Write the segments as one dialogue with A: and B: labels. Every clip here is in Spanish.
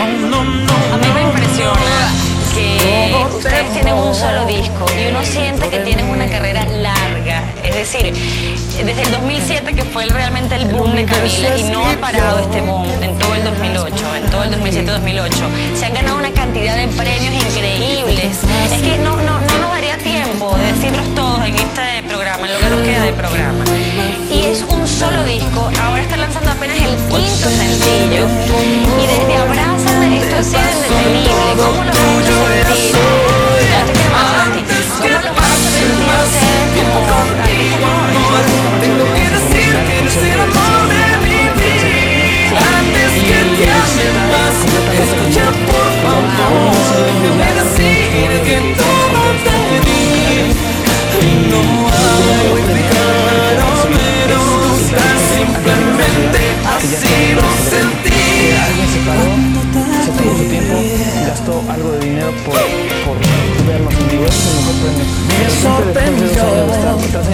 A: A mí me impresiona que ustedes tienen un solo disco y uno siente que tienen una carrera larga. Es decir, desde el 2007, que fue realmente el boom de Camila, y no ha parado este boom en todo el 2008, en todo el 2007-2008. Se han ganado una cantidad de premios increíbles. Es que no nos daría tiempo de decirlos todos en este programa, en lo que nos queda de programa. Y es un solo disco. Ahora está lanzando apenas el quinto sencillo. Y desde Abrázame esto ha sido indetenible. ¿Cómo lo vamos a sentir? Ya te quiero más a ti. ¿Cómo lo vamos a sentir ustedes como artistas?
B: Tengo que decir que eres el amor de mi vida. Antes que te ame más, escucha por favor. Te voy a decir que todo te di. No hago explicar, pero simplemente así lo sentí.
C: Alguien se tomó su tiempo, gastó algo de dinero por vernos en vivo. Eso es el mejor premio.
B: Me sorprendió.
C: Estamos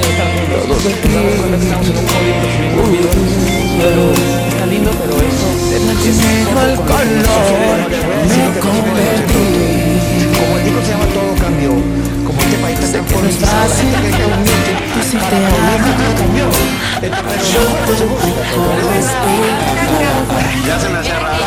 C: en un podio, pero está lindo, pero eso
B: el color me convertí.
D: Como el disco se llama Todo Cambió, como este país está tan politizado, la gente cree que es un mito, todo cambió.
E: Ya se me hacía raro.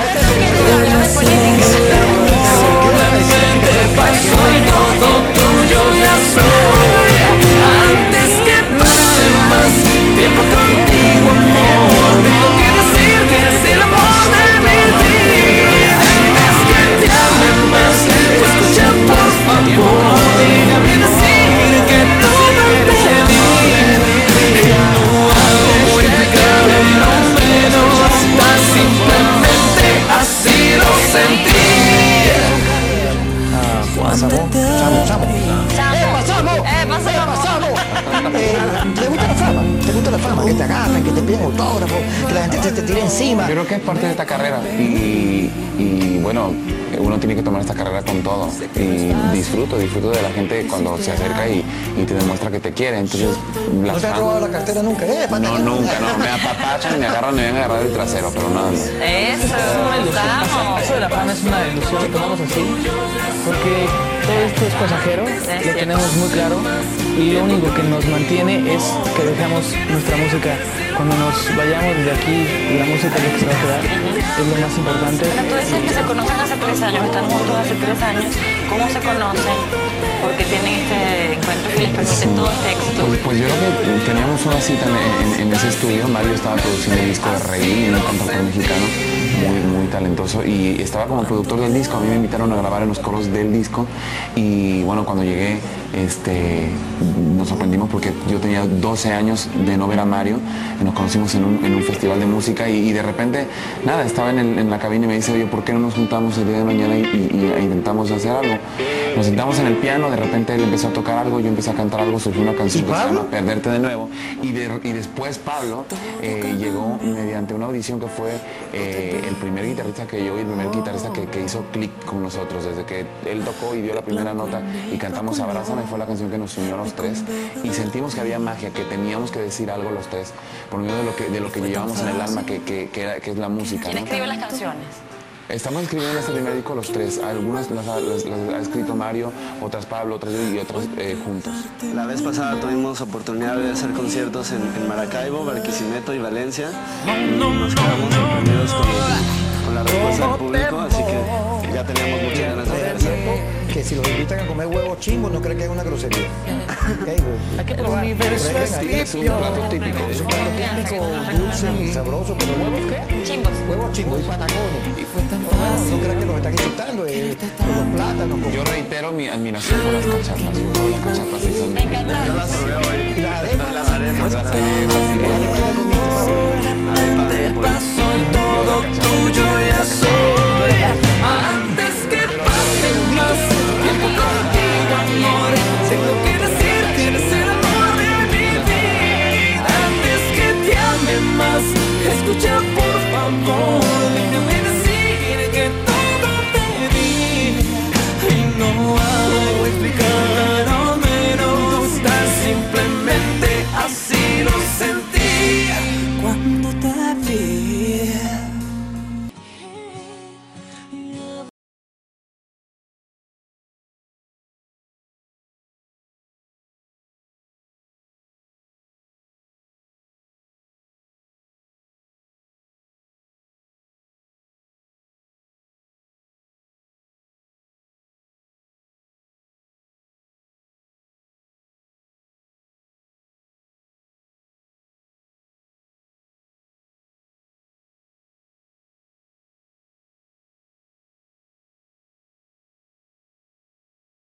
B: Pasó y todo tuyo ya soy. Antes que pase más tiempo contigo, amor, tengo que decir que eres el amor de mi vida. Antes que te ame más, escucha por favor. Déjame decir que todo te di. No hago explicarlo menos, tan simplemente así lo sentí.
D: Pasamos. ¿Te gusta la fama? ¿Te gusta la fama? Que te agarran, que te piden autógrafos, que la gente te tire encima.
F: Yo creo que es parte de esta carrera y bueno, uno tiene que tomar esta carrera con todo y disfruto de la gente cuando se acerca y te demuestra que te quiere. Entonces,
D: ¿No te has robado la cartera nunca?
F: No, nunca, no. Me apapachan, me agarran, me vienen a agarrar el trasero, pero nada más.
A: Eso, estamos.
C: Eso de la fama es una ilusión, lo tomamos así, porque todo esto es pasajero, lo tenemos muy claro, y lo único que nos mantiene es que dejamos nuestra música. Cuando nos vayamos de aquí, la música es lo que se va a quedar, es lo más importante.
A: Pero tú decías que se conocen hace 3 años, están juntos hace 3 años. ¿Cómo se conocen? Porque tienen este encuentro que les permite todo este éxito.
F: Pues yo creo que teníamos una cita en ese estudio. Mario estaba produciendo el disco de Rey, un cantautor mexicano muy talentoso, y estaba como productor del disco. A mí me invitaron a grabar en los coros del disco y bueno, cuando llegué nos sorprendimos porque yo tenía 12 años de no ver a Mario. Nos conocimos en un festival de música y de repente, nada, estaba en la cabina y me dice, oye, ¿por qué no nos juntamos el día de mañana y intentamos hacer algo? Nos sentamos en el piano, de repente él empezó a tocar algo, yo empecé a cantar algo, surgió una canción que se llama Perderte de Nuevo, y después Pablo llegó mediante una audición que fue el primer guitarrista que yo y el primer guitarrista que hizo clic con nosotros. Desde que él tocó y dio la primera nota y cantamos Abrázame, fue la canción que nos unió a los tres y sentimos que había magia, que teníamos que decir algo los tres por medio de lo que llevamos en el alma, que es la música.
A: ¿Quién escribe las canciones?
F: Estamos escribiendo este primer disco los tres. Algunas las ha escrito Mario, otras Pablo, otras yo y otras juntos.
E: La vez pasada tuvimos oportunidad de hacer conciertos en Maracaibo, Barquisimeto y Valencia. Y nos quedamos sorprendidos con la respuesta del público, así que ya teníamos muchas ganas de regresar.
D: Que si los invitan a comer huevos chimbos, no creen que es una grosería.
C: Hay que probar.
F: Es un plato típico.
D: Es un plato típico, dulce, sabroso, pero ¿huevos qué?
A: Chimbos.
D: Huevos chimbos y patacones. No crean que los están insultando, los plátanos.
F: Yo reitero mi admiración por las cachapas. Las cachapas sí son...
A: Me encanta.
E: Yo las probé hoy.
D: Y las arepas.
E: Las arepas.
B: Te paso y todo tuyo ya soy.